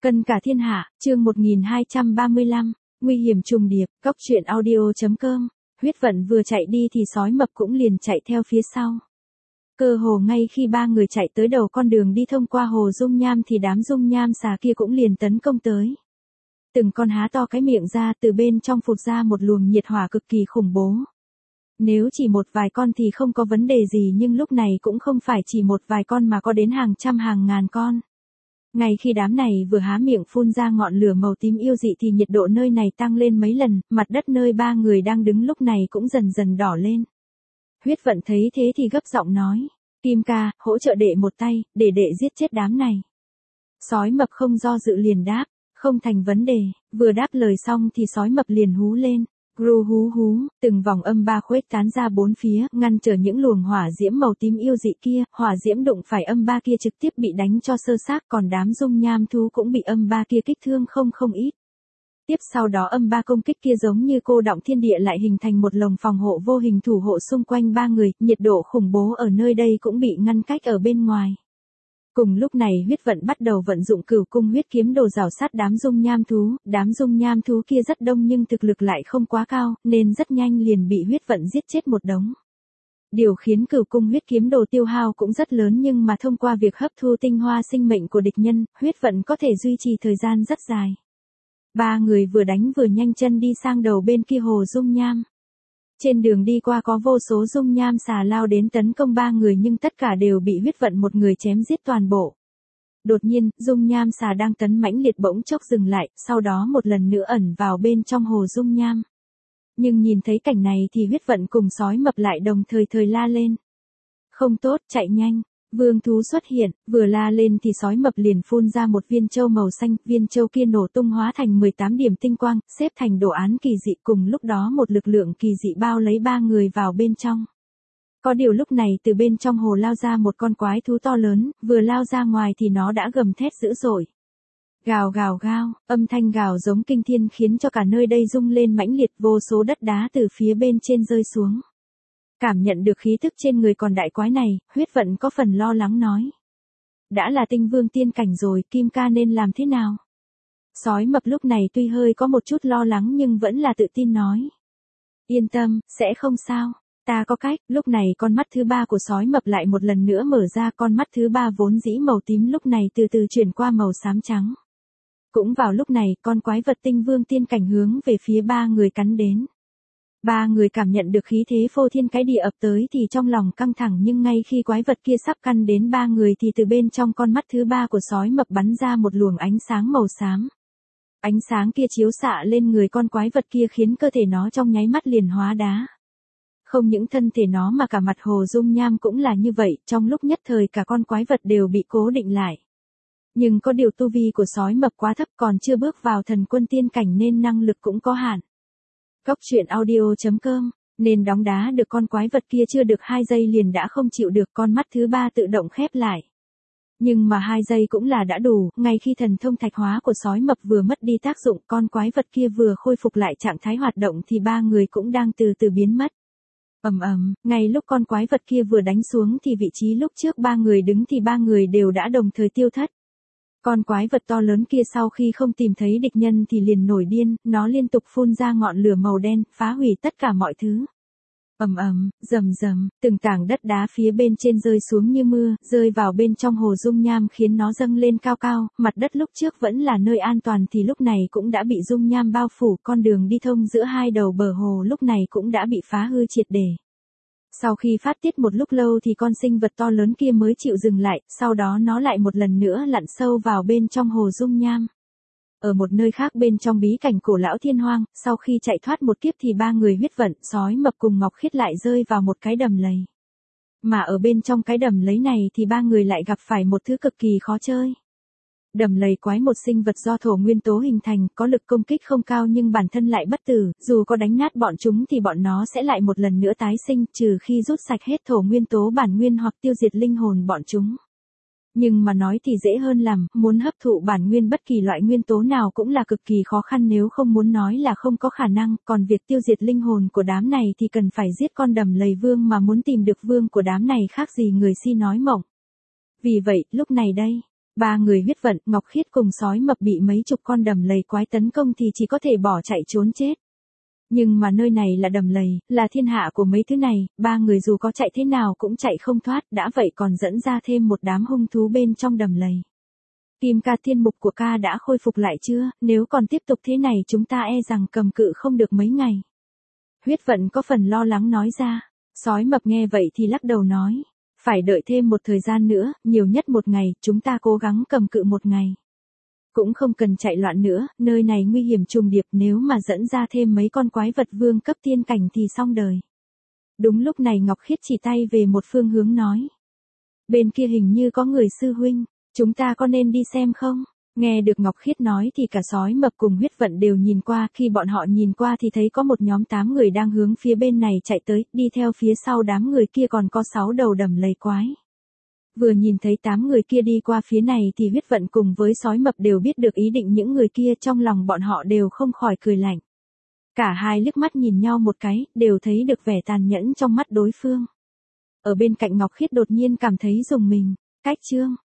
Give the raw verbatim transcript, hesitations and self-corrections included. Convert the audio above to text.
Cân cả thiên hạ, chương một nghìn hai trăm ba mươi lăm, nguy hiểm trùng điệp, góc truyện audio.com, huyết vận vừa chạy đi thì sói mập cũng liền chạy theo phía sau. Cơ hồ ngay khi ba người chạy tới đầu con đường đi thông qua hồ dung nham thì đám dung nham xà kia cũng liền tấn công tới. Từng con há to cái miệng ra, từ bên trong phụt ra một luồng nhiệt hỏa cực kỳ khủng bố. Nếu chỉ một vài con thì không có vấn đề gì, nhưng lúc này cũng không phải chỉ một vài con mà có đến hàng trăm hàng ngàn con. Ngay khi đám này vừa há miệng phun ra ngọn lửa màu tím yêu dị thì nhiệt độ nơi này tăng lên mấy lần, mặt đất nơi ba người đang đứng lúc này cũng dần dần đỏ lên. Huyết vận thấy thế thì gấp giọng nói, Kim ca, hỗ trợ đệ một tay, để đệ giết chết đám này. Sói mập không do dự liền đáp, không thành vấn đề. Vừa đáp lời xong thì sói mập liền hú lên. Gru hú hú, từng vòng âm ba khuếch tán ra bốn phía, ngăn trở những luồng hỏa diễm màu tím yêu dị kia, hỏa diễm đụng phải âm ba kia trực tiếp bị đánh cho sơ xác, còn đám dung nham thú cũng bị âm ba kia kích thương không không ít. Tiếp sau đó âm ba công kích kia giống như cô đọng thiên địa lại hình thành một lồng phòng hộ vô hình thủ hộ xung quanh ba người, nhiệt độ khủng bố ở nơi đây cũng bị ngăn cách ở bên ngoài. Cùng lúc này huyết vận bắt đầu vận dụng cửu cung huyết kiếm đồ rào sát đám dung nham thú, đám dung nham thú kia rất đông nhưng thực lực lại không quá cao, nên rất nhanh liền bị huyết vận giết chết một đống. Điều khiến cửu cung huyết kiếm đồ tiêu hao cũng rất lớn, nhưng mà thông qua việc hấp thu tinh hoa sinh mệnh của địch nhân, huyết vận có thể duy trì thời gian rất dài. Ba người vừa đánh vừa nhanh chân đi sang đầu bên kia hồ dung nham. Trên đường đi qua có vô số dung nham xà lao đến tấn công ba người nhưng tất cả đều bị huyết vận một người chém giết toàn bộ. Đột nhiên, dung nham xà đang tấn mãnh liệt bỗng chốc dừng lại, sau đó một lần nữa ẩn vào bên trong hồ dung nham. Nhưng nhìn thấy cảnh này thì huyết vận cùng sói mập lại đồng thời thời la lên. Không tốt, chạy nhanh. Vương thú xuất hiện, vừa la lên thì sói mập liền phun ra một viên châu màu xanh, viên châu kia nổ tung hóa thành mười tám điểm tinh quang, xếp thành đồ án kỳ dị, cùng lúc đó một lực lượng kỳ dị bao lấy ba người vào bên trong. Có điều lúc này từ bên trong hồ lao ra một con quái thú to lớn, vừa lao ra ngoài thì nó đã gầm thét dữ dội. Gào gào gào, âm thanh gào giống kinh thiên khiến cho cả nơi đây rung lên mãnh liệt, vô số đất đá từ phía bên trên rơi xuống. Cảm nhận được khí thức trên người con đại quái này, huyết vận có phần lo lắng nói. Đã là tinh vương tiên cảnh rồi, Kim ca nên làm thế nào? Sói mập lúc này tuy hơi có một chút lo lắng nhưng vẫn là tự tin nói. Yên tâm, sẽ không sao. Ta có cách. Lúc này con mắt thứ ba của sói mập lại một lần nữa mở ra, con mắt thứ ba vốn dĩ màu tím lúc này từ từ chuyển qua màu xám trắng. Cũng vào lúc này, con quái vật tinh vương tiên cảnh hướng về phía ba người cắn đến. Ba người cảm nhận được khí thế phô thiên cái địa ập tới thì trong lòng căng thẳng, nhưng ngay khi quái vật kia sắp căn đến ba người thì từ bên trong con mắt thứ ba của sói mập bắn ra một luồng ánh sáng màu xám. Ánh sáng kia chiếu xạ lên người con quái vật kia khiến cơ thể nó trong nháy mắt liền hóa đá. Không những thân thể nó mà cả mặt hồ dung nham cũng là như vậy, trong lúc nhất thời cả con quái vật đều bị cố định lại. Nhưng có điều tu vi của sói mập quá thấp, còn chưa bước vào thần quân tiên cảnh nên năng lực cũng có hạn. Góc truyện audio.com, nên đóng đá được con quái vật kia chưa được hai giây liền đã không chịu được, con mắt thứ ba tự động khép lại. Nhưng mà hai giây cũng là đã đủ, ngay khi thần thông thạch hóa của sói mập vừa mất đi tác dụng, con quái vật kia vừa khôi phục lại trạng thái hoạt động thì ba người cũng đang từ từ biến mất. Ầm ầm, ngay lúc con quái vật kia vừa đánh xuống thì vị trí lúc trước ba người đứng thì ba người đều đã đồng thời tiêu thất. Con quái vật to lớn kia sau khi không tìm thấy địch nhân thì liền nổi điên, nó liên tục phun ra ngọn lửa màu đen, phá hủy tất cả mọi thứ. Ầm ầm, rầm rầm, từng tảng đất đá phía bên trên rơi xuống như mưa, rơi vào bên trong hồ dung nham khiến nó dâng lên cao cao, mặt đất lúc trước vẫn là nơi an toàn thì lúc này cũng đã bị dung nham bao phủ, con đường đi thông giữa hai đầu bờ hồ lúc này cũng đã bị phá hư triệt để. Sau khi phát tiết một lúc lâu thì con sinh vật to lớn kia mới chịu dừng lại, sau đó nó lại một lần nữa lặn sâu vào bên trong hồ dung nham. Ở một nơi khác bên trong bí cảnh cổ lão thiên hoang, sau khi chạy thoát một kiếp thì ba người huyết vận, sói mập cùng Ngọc Khiết lại rơi vào một cái đầm lầy. Mà ở bên trong cái đầm lầy này thì ba người lại gặp phải một thứ cực kỳ khó chơi. Đầm lầy quái một sinh vật do thổ nguyên tố hình thành, có lực công kích không cao nhưng bản thân lại bất tử, dù có đánh nát bọn chúng thì bọn nó sẽ lại một lần nữa tái sinh, trừ khi rút sạch hết thổ nguyên tố bản nguyên hoặc tiêu diệt linh hồn bọn chúng. Nhưng mà nói thì dễ hơn làm, muốn hấp thụ bản nguyên bất kỳ loại nguyên tố nào cũng là cực kỳ khó khăn, nếu không muốn nói là không có khả năng, còn việc tiêu diệt linh hồn của đám này thì cần phải giết con đầm lầy vương, mà muốn tìm được vương của đám này khác gì người si nói mộng. Vì vậy, lúc này đây, Ba người huyết vận, Ngọc Khiết cùng sói mập bị mấy chục con đầm lầy quái tấn công thì chỉ có thể bỏ chạy trốn chết. Nhưng mà nơi này là đầm lầy, là thiên hạ của mấy thứ này, ba người dù có chạy thế nào cũng chạy không thoát, đã vậy còn dẫn ra thêm một đám hung thú bên trong đầm lầy. Kim ca, thiên mục của ca đã khôi phục lại chưa, nếu còn tiếp tục thế này chúng ta e rằng cầm cự không được mấy ngày. Huyết vận có phần lo lắng nói ra, sói mập nghe vậy thì lắc đầu nói, phải đợi thêm một thời gian nữa, nhiều nhất một ngày, chúng ta cố gắng cầm cự một ngày. Cũng không cần chạy loạn nữa, nơi này nguy hiểm trùng điệp, nếu mà dẫn ra thêm mấy con quái vật vương cấp tiên cảnh thì xong đời. Đúng lúc này Ngọc Khiết chỉ tay về một phương hướng nói, bên kia hình như có người sư huynh, chúng ta có nên đi xem không? Nghe được Ngọc Khiết nói thì cả sói mập cùng huyết vận đều nhìn qua, khi bọn họ nhìn qua thì thấy có một nhóm tám người đang hướng phía bên này chạy tới, đi theo phía sau đám người kia còn có sáu đầu đầm lầy quái. Vừa nhìn thấy tám người kia đi qua phía này thì huyết vận cùng với sói mập đều biết được ý định những người kia, trong lòng bọn họ đều không khỏi cười lạnh. Cả hai liếc mắt nhìn nhau một cái, đều thấy được vẻ tàn nhẫn trong mắt đối phương. Ở bên cạnh Ngọc Khiết đột nhiên cảm thấy rùng mình, cách chương.